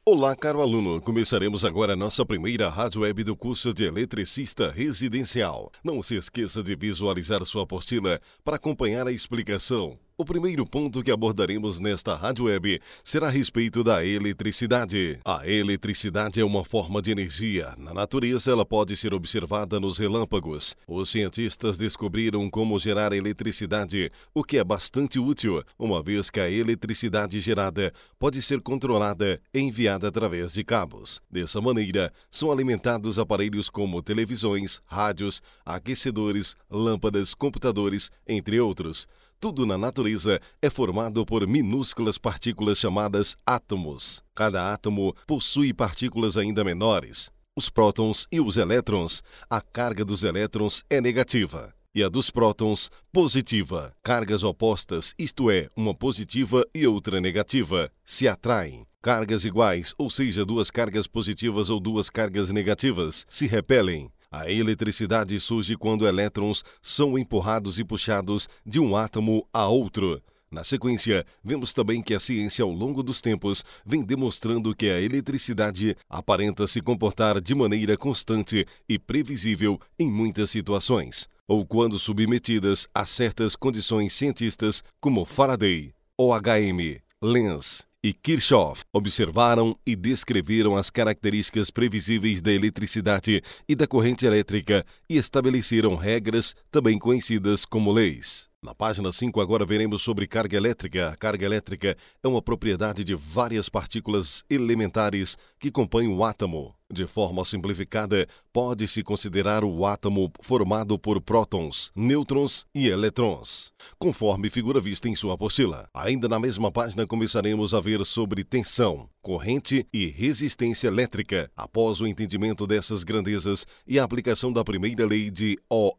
Olá, caro aluno! Começaremos agora a nossa primeira rádio web do curso de Eletricista Residencial. Não se esqueça de visualizar sua apostila para acompanhar a explicação. O primeiro ponto que abordaremos nesta rádio web será a respeito da eletricidade. A eletricidade é uma forma de energia. Na natureza, ela pode ser observada nos relâmpagos. Os cientistas descobriram como gerar eletricidade, o que é bastante útil, uma vez que a eletricidade gerada pode ser controlada e enviada através de cabos. Dessa maneira, são alimentados aparelhos como televisões, rádios, aquecedores, lâmpadas, computadores, entre outros. Tudo na natureza é formado por minúsculas partículas chamadas átomos. Cada átomo possui partículas ainda menores, os prótons e os elétrons. A carga dos elétrons é negativa e a dos prótons positiva. Cargas opostas, isto é, uma positiva e outra negativa, se atraem. Cargas iguais, ou seja, duas cargas positivas ou duas cargas negativas, se repelem. A eletricidade surge quando elétrons são empurrados e puxados de um átomo a outro. Na sequência, vemos também que a ciência ao longo dos tempos vem demonstrando que a eletricidade aparenta se comportar de maneira constante e previsível em muitas situações, ou quando submetidas a certas condições cientistas como Faraday, Ohm, Lenz e Kirchhoff observaram e descreveram as características previsíveis da eletricidade e da corrente elétrica e estabeleceram regras também conhecidas como leis. Na página 5 agora veremos sobre carga elétrica. A carga elétrica é uma propriedade de várias partículas elementares que compõem o átomo. De forma simplificada, pode-se considerar o átomo formado por prótons, nêutrons e eletrons, conforme figura vista em sua apostila. Ainda na mesma página começaremos a ver sobre tensão, corrente e resistência elétrica. Após o entendimento dessas grandezas e a aplicação da primeira lei de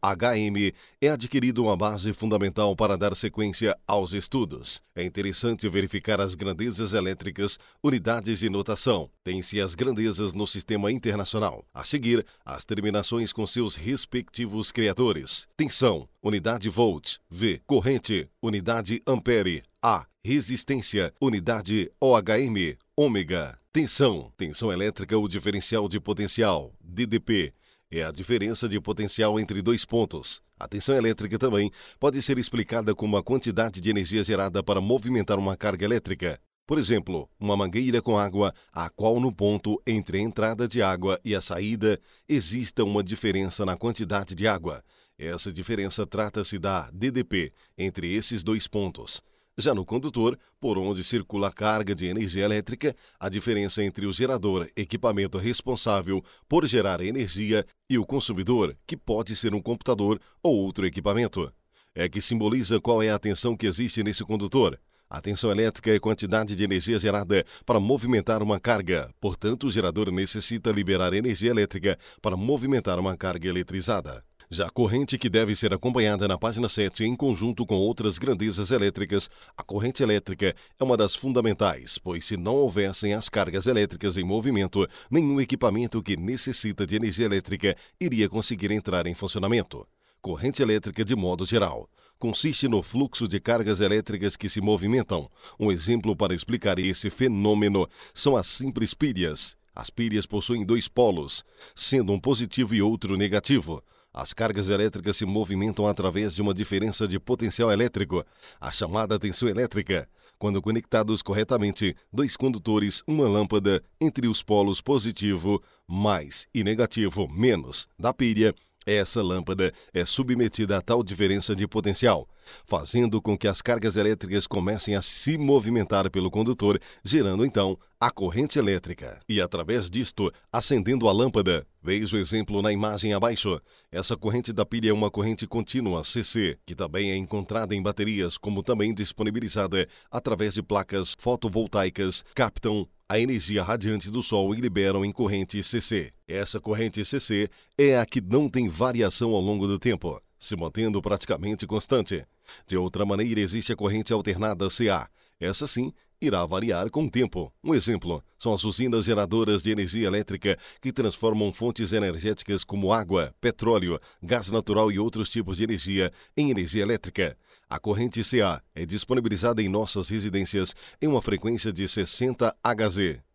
Ohm, é adquirida uma base fundamental para dar sequência aos estudos. É interessante verificar as grandezas elétricas, unidades e notação. Tem-se as grandezas no sistema internacional. A seguir, as terminações com seus respectivos criadores. Tensão, unidade volt, V. Corrente, unidade ampere, A. Resistência, unidade Ohm, ômega. Tensão elétrica ou diferencial de potencial, DDP, é a diferença de potencial entre dois pontos. A tensão elétrica também pode ser explicada como a quantidade de energia gerada para movimentar uma carga elétrica. Por exemplo, uma mangueira com água, a qual no ponto entre a entrada de água e a saída exista uma diferença na quantidade de água. Essa diferença trata-se da DDP entre esses dois pontos. Já no condutor, por onde circula a carga de energia elétrica, a diferença entre o gerador, equipamento responsável por gerar energia, e o consumidor, que pode ser um computador ou outro equipamento, é que simboliza qual é a tensão que existe nesse condutor. A tensão elétrica é a quantidade de energia gerada para movimentar uma carga. Portanto, o gerador necessita liberar energia elétrica para movimentar uma carga eletrizada. Já a corrente, que deve ser acompanhada na página 7 em conjunto com outras grandezas elétricas, a corrente elétrica é uma das fundamentais, pois se não houvessem as cargas elétricas em movimento, nenhum equipamento que necessita de energia elétrica iria conseguir entrar em funcionamento. Corrente elétrica, de modo geral, consiste no fluxo de cargas elétricas que se movimentam. Um exemplo para explicar esse fenômeno são as simples pilhas. As pilhas possuem dois polos, sendo um positivo e outro negativo. As cargas elétricas se movimentam através de uma diferença de potencial elétrico, a chamada tensão elétrica. Quando conectados corretamente, dois condutores, uma lâmpada, entre os polos positivo, mais, e negativo, menos, da pilha, essa lâmpada é submetida a tal diferença de potencial, fazendo com que as cargas elétricas comecem a se movimentar pelo condutor, gerando então a corrente elétrica. E através disto, acendendo a lâmpada. Veja o exemplo na imagem abaixo. Essa corrente da pilha é uma corrente contínua, CC, que também é encontrada em baterias, como também disponibilizada através de placas fotovoltaicas, captam a energia radiante do Sol e liberam em corrente CC. Essa corrente CC é a que não tem variação ao longo do tempo, se mantendo praticamente constante. De outra maneira, existe a corrente alternada CA. Essa sim irá variar com o tempo. Um exemplo são as usinas geradoras de energia elétrica que transformam fontes energéticas como água, petróleo, gás natural e outros tipos de energia em energia elétrica. A corrente CA é disponibilizada em nossas residências em uma frequência de 60 Hz.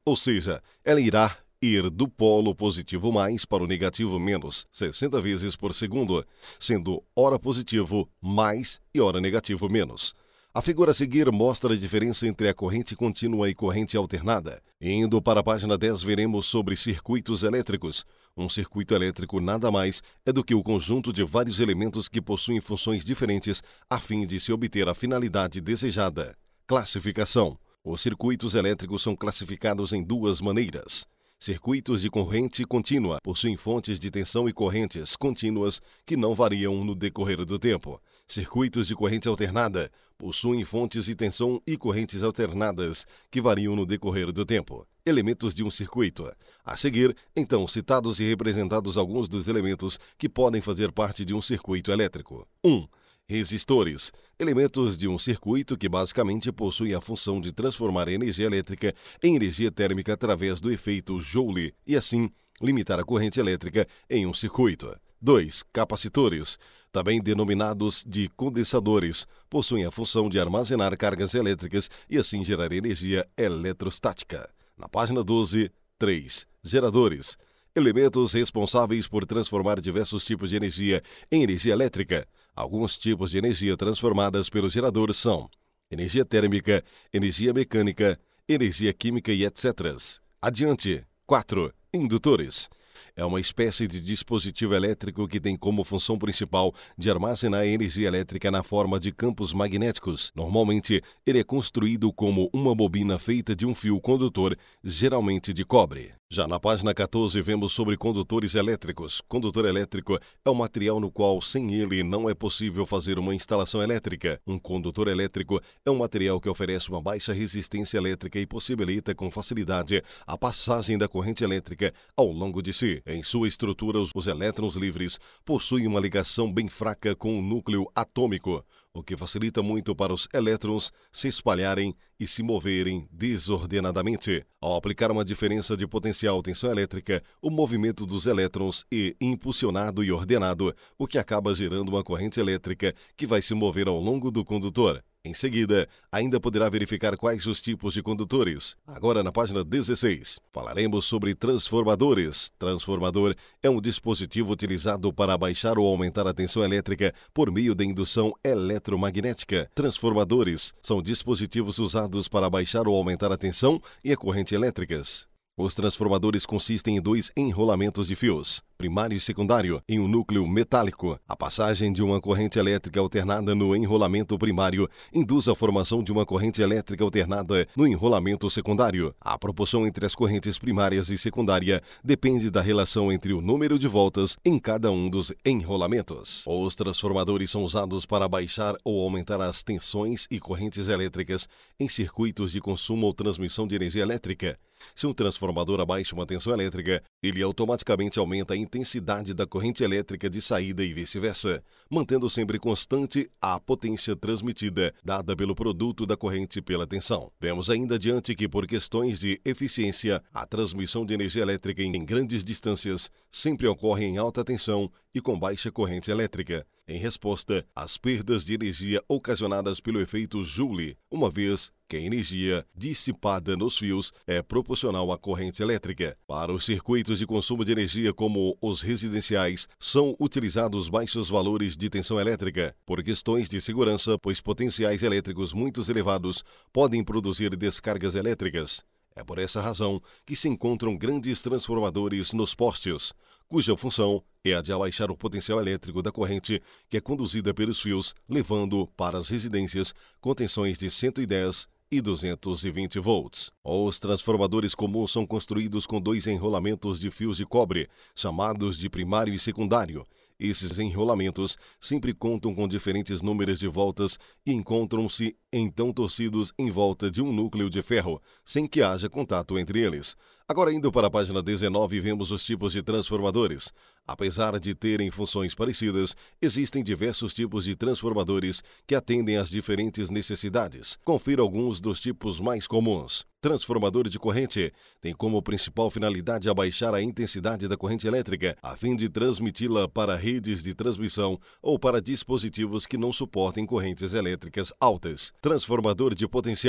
ou seja, ela irá ir do polo positivo mais para o negativo menos 60 vezes por segundo, sendo hora positivo mais e hora negativo menos. A figura a seguir mostra a diferença entre a corrente contínua e corrente alternada. Indo para a página 10, veremos sobre circuitos elétricos. Um circuito elétrico nada mais é do que o conjunto de vários elementos que possuem funções diferentes a fim de se obter a finalidade desejada. Classificação. Os circuitos elétricos são classificados em duas maneiras. Circuitos de corrente contínua possuem fontes de tensão e correntes contínuas que não variam no decorrer do tempo. Circuitos de corrente alternada possuem fontes de tensão e correntes alternadas que variam no decorrer do tempo. Elementos de um circuito. A seguir, então, citados e representados alguns dos elementos que podem fazer parte de um circuito elétrico. 1. Resistores. Elementos de um circuito que basicamente possuem a função de transformar a energia elétrica em energia térmica através do efeito Joule e, assim, limitar a corrente elétrica em um circuito. 2. Capacitores, também denominados de condensadores, possuem a função de armazenar cargas elétricas e, assim, gerar energia eletrostática. Na página 12, 3. Geradores. Elementos responsáveis por transformar diversos tipos de energia em energia elétrica. Alguns tipos de energia transformadas pelo gerador são energia térmica, energia mecânica, energia química e etc. Adiante. 4. Indutores. É uma espécie de dispositivo elétrico que tem como função principal de armazenar a energia elétrica na forma de campos magnéticos. Normalmente, ele é construído como uma bobina feita de um fio condutor, geralmente de cobre. Já na página 14, vemos sobre condutores elétricos. Condutor elétrico é um material no qual, sem ele, não é possível fazer uma instalação elétrica. Um condutor elétrico é um material que oferece uma baixa resistência elétrica e possibilita com facilidade a passagem da corrente elétrica ao longo de si. Em sua estrutura, os elétrons livres possuem uma ligação bem fraca com o núcleo atômico, o que facilita muito para os elétrons se espalharem e se moverem desordenadamente. Ao aplicar uma diferença de potencial tensão elétrica, o movimento dos elétrons é impulsionado e ordenado, o que acaba gerando uma corrente elétrica que vai se mover ao longo do condutor. Em seguida, ainda poderá verificar quais os tipos de condutores. Agora, na página 16, falaremos sobre transformadores. Transformador é um dispositivo utilizado para abaixar ou aumentar a tensão elétrica por meio da indução eletromagnética. Transformadores são dispositivos usados para abaixar ou aumentar a tensão e a corrente elétricas. Os transformadores consistem em dois enrolamentos de fios, primário e secundário, em um núcleo metálico. A passagem de uma corrente elétrica alternada no enrolamento primário induz a formação de uma corrente elétrica alternada no enrolamento secundário. A proporção entre as correntes primárias e secundária depende da relação entre o número de voltas em cada um dos enrolamentos. Os transformadores são usados para baixar ou aumentar as tensões e correntes elétricas em circuitos de consumo ou transmissão de energia elétrica. Se um transformador abaixa uma tensão elétrica, ele automaticamente aumenta a intensidade da corrente elétrica de saída e vice-versa, mantendo sempre constante a potência transmitida, dada pelo produto da corrente pela tensão. Vemos ainda adiante que, por questões de eficiência, a transmissão de energia elétrica em grandes distâncias sempre ocorre em alta tensão e com baixa corrente elétrica, em resposta às perdas de energia ocasionadas pelo efeito Joule, uma vez que a energia dissipada nos fios é proporcional à corrente elétrica. Para os circuitos de consumo de energia como os residenciais, são utilizados baixos valores de tensão elétrica por questões de segurança, pois potenciais elétricos muito elevados podem produzir descargas elétricas. É por essa razão que se encontram grandes transformadores nos postes, cuja função é a de abaixar o potencial elétrico da corrente que é conduzida pelos fios, levando para as residências com tensões de 110 e 220 volts. Os transformadores comuns são construídos com dois enrolamentos de fios de cobre, chamados de primário e secundário. Esses enrolamentos sempre contam com diferentes números de voltas e encontram-se então torcidos em volta de um núcleo de ferro, sem que haja contato entre eles. Agora, indo para a página 19, vemos os tipos de transformadores. Apesar de terem funções parecidas, existem diversos tipos de transformadores que atendem às diferentes necessidades. Confira alguns dos tipos mais comuns. Transformador de corrente tem como principal finalidade abaixar a intensidade da corrente elétrica, a fim de transmiti-la para redes de transmissão ou para dispositivos que não suportem correntes elétricas altas. Transformador de potencial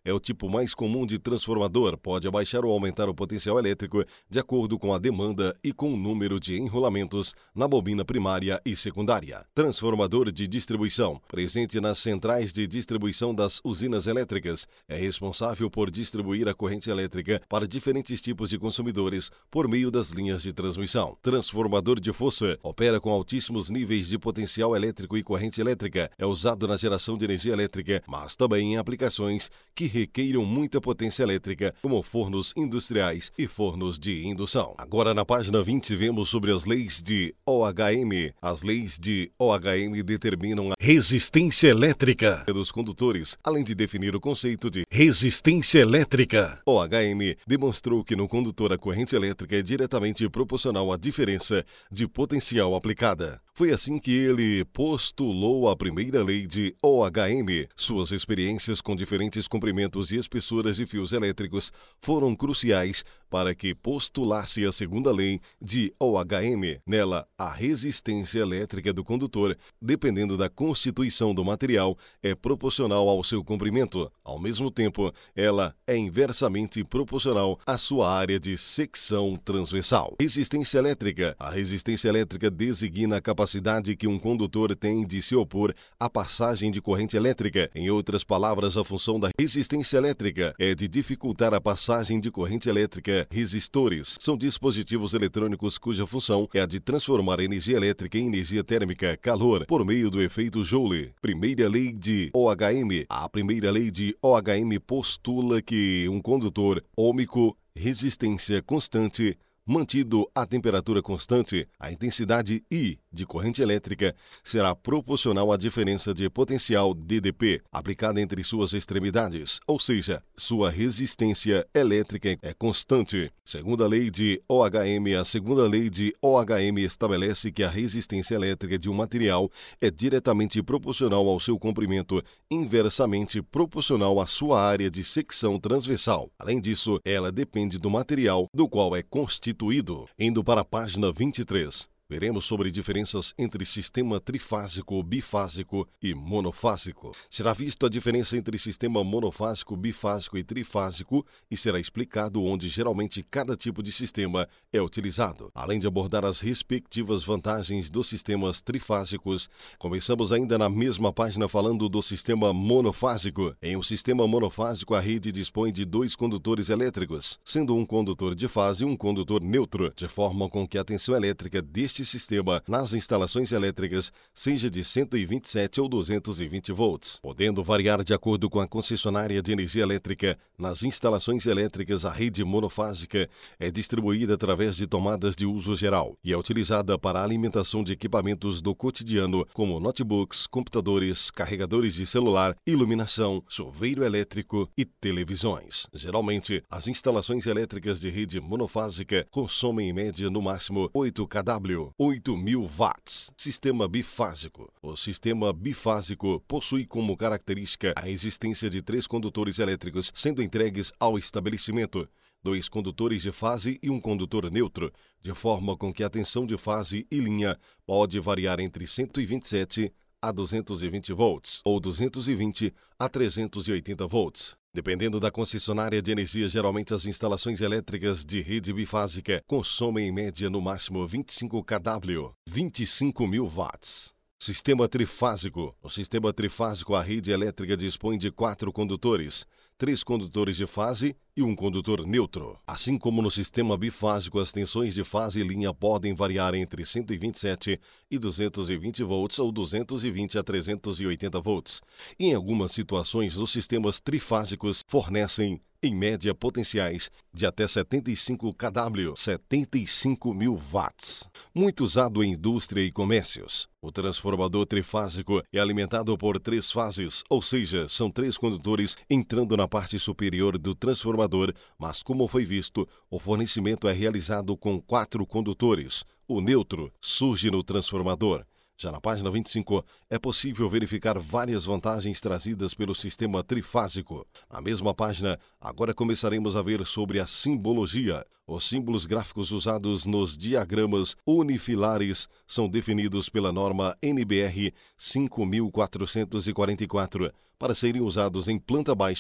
é o tipo mais comum de transformador, pode abaixar ou aumentar o potencial elétrico de acordo com a demanda e com o número de enrolamentos na bobina primária e secundária. Transformador de distribuição, presente nas centrais de distribuição das usinas elétricas, é responsável por distribuir a corrente elétrica para diferentes tipos de consumidores por meio das linhas de transmissão. Transformador de força, opera com altíssimos níveis de potencial elétrico e corrente elétrica, é usado na geração de energia elétrica, mas também em aplicações que requeiram muita potência elétrica, como fornos industriais e fornos de indução. Agora, na página 20, vemos sobre as leis de OHM. As leis de OHM determinam a resistência elétrica dos condutores, além de definir o conceito de resistência elétrica. OHM demonstrou que no condutor a corrente elétrica é diretamente proporcional à diferença de potencial aplicada. Foi assim que ele postulou a primeira lei de OHM. Suas experiências com diferentes comprimentos e espessuras de fios elétricos foram cruciais para que postulasse a segunda lei de OHM. Nela, a resistência elétrica do condutor, dependendo da constituição do material, é proporcional ao seu comprimento. Ao mesmo tempo, ela é inversamente proporcional à sua área de secção transversal. Resistência elétrica. A resistência elétrica designa a capacidade que um condutor tem de se opor à passagem de corrente elétrica. Em outras palavras, a função da resistência elétrica é de dificultar a passagem de corrente elétrica. Resistores são dispositivos eletrônicos cuja função é a de transformar energia elétrica em energia térmica, calor, por meio do efeito Joule. Primeira lei de OHM. A primeira lei de OHM postula que um condutor ôhmico, resistência constante, mantido a temperatura constante, a intensidade I de corrente elétrica será proporcional à diferença de potencial DDP aplicada entre suas extremidades, ou seja, sua resistência elétrica é constante. Segundo a lei de OHM, a segunda lei de OHM estabelece que a resistência elétrica de um material é diretamente proporcional ao seu comprimento, inversamente proporcional à sua área de secção transversal. Além disso, ela depende do material do qual é constituído. Indo para a página 23. Veremos sobre diferenças entre sistema trifásico, bifásico e monofásico. Será vista a diferença entre sistema monofásico, bifásico e trifásico e será explicado onde geralmente cada tipo de sistema é utilizado. Além de abordar as respectivas vantagens dos sistemas trifásicos, começamos ainda na mesma página falando do sistema monofásico. Em um sistema monofásico, a rede dispõe de dois condutores elétricos, sendo um condutor de fase e um condutor neutro, de forma com que a tensão elétrica deste sistema nas instalações elétricas seja de 127 ou 220 volts, podendo variar de acordo com a concessionária de energia elétrica. Nas instalações elétricas, a rede monofásica é distribuída através de tomadas de uso geral e é utilizada para a alimentação de equipamentos do cotidiano, como notebooks, computadores, carregadores de celular, iluminação, chuveiro elétrico e televisões. Geralmente, as instalações elétricas de rede monofásica consomem em média no máximo 8 kW, 8.000 watts. Sistema bifásico. O sistema bifásico possui como característica a existência de 3 condutores elétricos sendo entregues ao estabelecimento, 2 condutores de fase e um condutor neutro, de forma com que a tensão de fase e linha pode variar entre 127 a 220 volts ou 220 a 380 volts. Dependendo da concessionária de energia, geralmente as instalações elétricas de rede bifásica consomem em média no máximo 25 kW, 25.000 watts. Sistema trifásico. No sistema trifásico, a rede elétrica dispõe de 4 condutores, 3 condutores de fase e um condutor neutro. Assim como no sistema bifásico, as tensões de fase e linha podem variar entre 127 e 220 volts ou 220 a 380 volts. E em algumas situações, os sistemas trifásicos fornecem em média potenciais de até 75 kW, 75.000 watts. Muito usado em indústria e comércios. O transformador trifásico é alimentado por 3 fases, ou seja, são 3 condutores entrando na parte superior do transformador, mas como foi visto, o fornecimento é realizado com 4 condutores. O neutro surge no transformador. Já na página 25, é possível verificar várias vantagens trazidas pelo sistema trifásico. Na mesma página, agora começaremos a ver sobre a simbologia. Os símbolos gráficos usados nos diagramas unifilares são definidos pela norma NBR 5444 para serem usados em planta baixa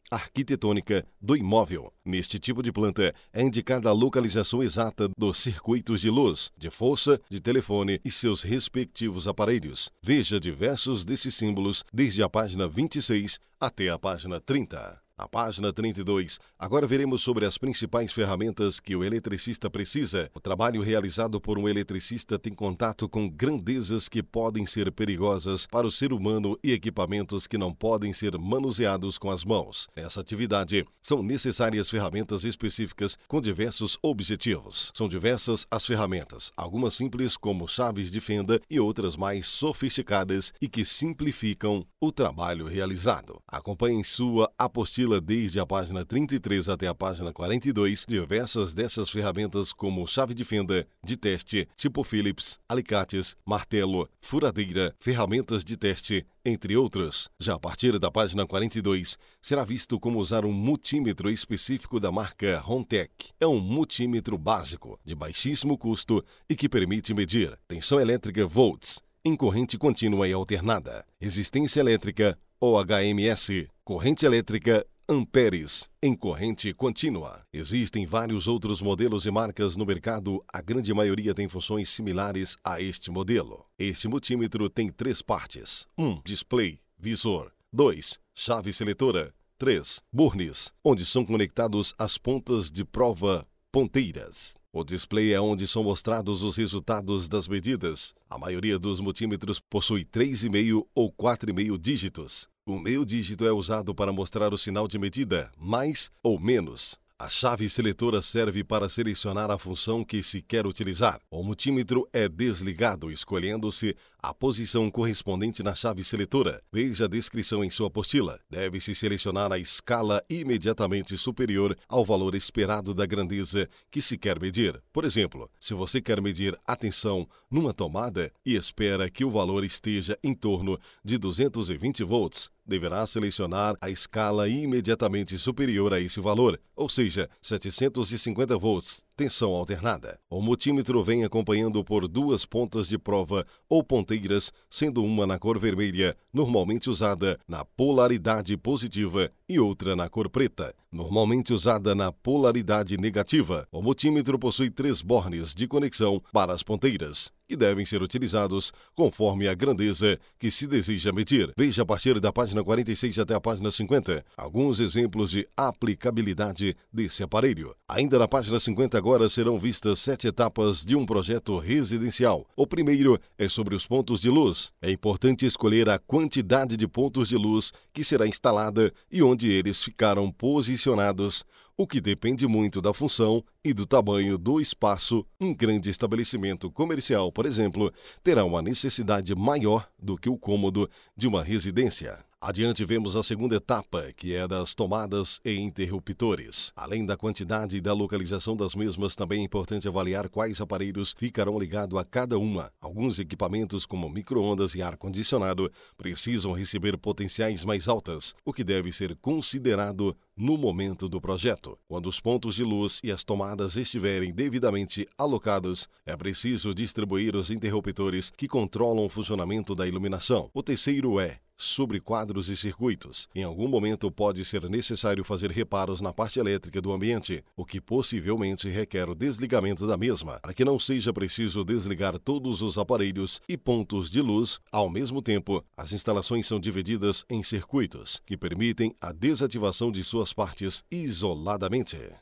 arquitetônica do imóvel. Neste tipo de planta, é indicada a localização exata dos circuitos de luz, de força, de telefone e seus respectivos aparelhos. Veja diversos desses símbolos desde a página 26 até a página 30. Na página 32, agora veremos sobre as principais ferramentas que o eletricista precisa. O trabalho realizado por um eletricista tem contato com grandezas que podem ser perigosas para o ser humano e equipamentos que não podem ser manuseados com as mãos. Nessa atividade, são necessárias ferramentas específicas com diversos objetivos. São diversas as ferramentas, algumas simples como chaves de fenda e outras mais sofisticadas e que simplificam o trabalho realizado. Acompanhe sua apostila desde a página 33 até a página 42, diversas dessas ferramentas como chave de fenda, de teste, tipo Phillips, alicates, martelo, furadeira, ferramentas de teste, entre outros. Já a partir da página 42, será visto como usar um multímetro específico da marca Hontec. É um multímetro básico, de baixíssimo custo e que permite medir tensão elétrica volts, em corrente contínua e alternada, resistência elétrica ou HMS, corrente elétrica amperes, em corrente contínua. Existem vários outros modelos e marcas no mercado, a grande maioria tem funções similares a este modelo. Este multímetro tem 3 partes. 1. Display, visor. 2. Chave seletora. 3. Burnes, onde são conectados as pontas de prova, ponteiras. O display é onde são mostrados os resultados das medidas. A maioria dos multímetros possui 3,5 ou 4,5 dígitos. O meio dígito é usado para mostrar o sinal de medida, mais ou menos. A chave seletora serve para selecionar a função que se quer utilizar. O multímetro é desligado, escolhendo-se a posição correspondente na chave seletora. Veja a descrição em sua apostila. Deve-se selecionar a escala imediatamente superior ao valor esperado da grandeza que se quer medir. Por exemplo, se você quer medir a tensão numa tomada e espera que o valor esteja em torno de 220 volts, deverá selecionar a escala imediatamente superior a esse valor, ou seja, 750 volts, tensão alternada. O multímetro vem acompanhando por 2 pontas de prova ou ponteiras, sendo uma na cor vermelha, normalmente usada na polaridade positiva, e outra na cor preta, normalmente usada na polaridade negativa. O multímetro possui 3 bornes de conexão para as ponteiras, que devem ser utilizados conforme a grandeza que se deseja medir. Veja a partir da página 46 até a página 50 alguns exemplos de aplicabilidade desse aparelho. Ainda na página 50 agora serão vistas 7 etapas de um projeto residencial. O primeiro é sobre os pontos de luz. É importante escolher a quantidade de pontos de luz que será instalada e onde eles ficaram posicionados, o que depende muito da função e do tamanho do espaço. Um grande estabelecimento comercial, por exemplo, terá uma necessidade maior do que o cômodo de uma residência. Adiante vemos a segunda etapa, que é das tomadas e interruptores. Além da quantidade e da localização das mesmas, também é importante avaliar quais aparelhos ficarão ligados a cada uma. Alguns equipamentos, como micro-ondas e ar-condicionado, precisam receber potenciais mais altas, o que deve ser considerado no momento do projeto. Quando os pontos de luz e as tomadas estiverem devidamente alocados, é preciso distribuir os interruptores que controlam o funcionamento da iluminação. O terceiro é sobre quadros e circuitos. Em algum momento pode ser necessário fazer reparos na parte elétrica do ambiente, o que possivelmente requer o desligamento da mesma, para que não seja preciso desligar todos os aparelhos e pontos de luz ao mesmo tempo. As instalações são divididas em circuitos, que permitem a desativação de suas partes isoladamente.